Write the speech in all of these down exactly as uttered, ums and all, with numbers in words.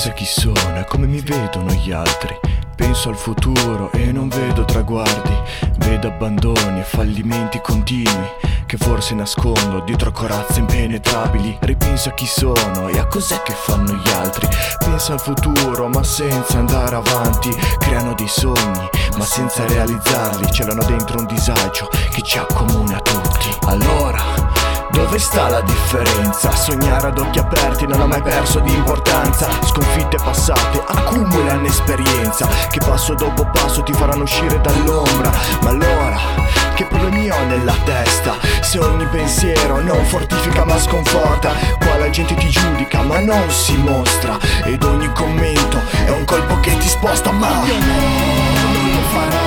Ripensa chi sono e come mi vedono gli altri. Penso al futuro e non vedo traguardi. Vedo abbandoni e fallimenti continui che forse nascondo dietro corazze impenetrabili. Ripenso a chi sono e a cos'è che fanno gli altri. Penso al futuro ma senza andare avanti. Creano dei sogni ma senza realizzarli. Celano dentro un disagio che ci accomuna a tutti. Allora dove sta la differenza? Sognare ad occhi aperti non ha mai perso di importanza. Sconfitte passate accumulano esperienza che passo dopo passo ti faranno uscire dall'ombra. Ma allora che problemi ho nella testa? Se ogni pensiero non fortifica ma sconforta. Qua la gente ti giudica ma non si mostra. Ed ogni commento è un colpo che ti sposta. Ma io non lo farò.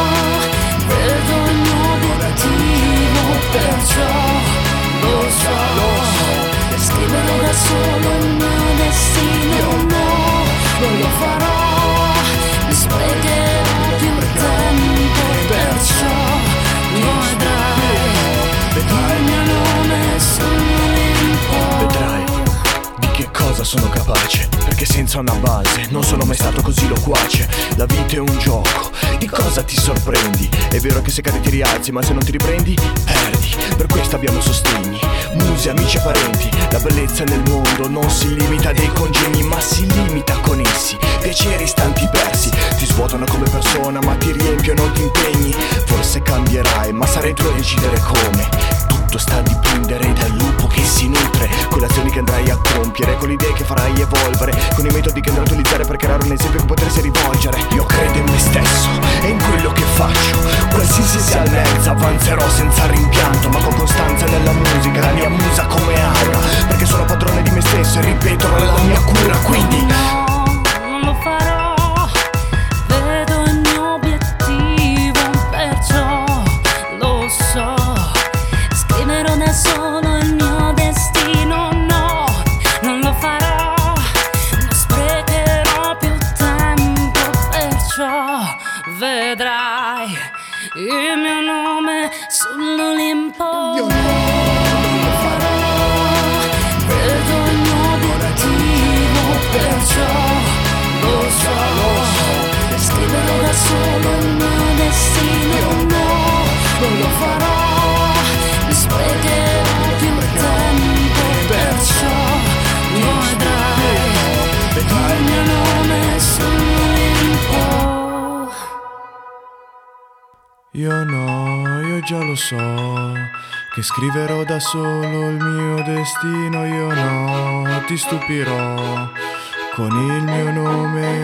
Vedo il mio obiettivo, perciò lo so, lo so. Scriverò da solo il mio destino. No, non lo farò. Mi sprecherò più tempo, perciò lo vedrai. Il mio nome sull'Olimpo. Vedrai di che cosa sono capace, perché senza una base non sono mai stato così loquace. La vita è un gioco, di cosa ti sorprendi? È vero che se cadi ti rialzi, ma se non ti riprendi, perdi. Per questo abbiamo sostegni, musi, amici e parenti. La bellezza nel mondo non si limita a dei congegni, ma si limita con essi. Piaceri istanti persi, ti svuotano come persona, ma ti riempiono di impegni. Forse cambierai, ma sarai tu a decidere come. Tutto sta a dipendere dal lupo che si nutre, con le azioni che andrai a compiere, con le idee che farai evolvere, con i metodi che andrai a utilizzare per creare un esempio che potresti rivolgere. Io credo in me stesso e in quello che faccio. Qualsiasi sia il mezzo avanzerò senza rimpianto, ma con costanza nella musica, la mia musa come aura, perché sono padrone di me stesso e ripeto la mia cura. Quindi no, non lo farò. Vedo il mio obiettivo, perciò lo so. Scriverò da solo il mio destino. No, non lo farò. Non sprecherò più tempo, perciò vedrai il mio nome sull'Olimpo. io non lo farò. Vedo il mio obiettivo, perciò lo so, lo so. Scriverò da solo il mio destino. No, non lo farò. Mi sprecherò più tempo, perciò lo vedrai. Il mio nome sull'Olimpo. Io no, io già lo so, che scriverò da solo il mio destino. Io no, ti stupirò con il mio nome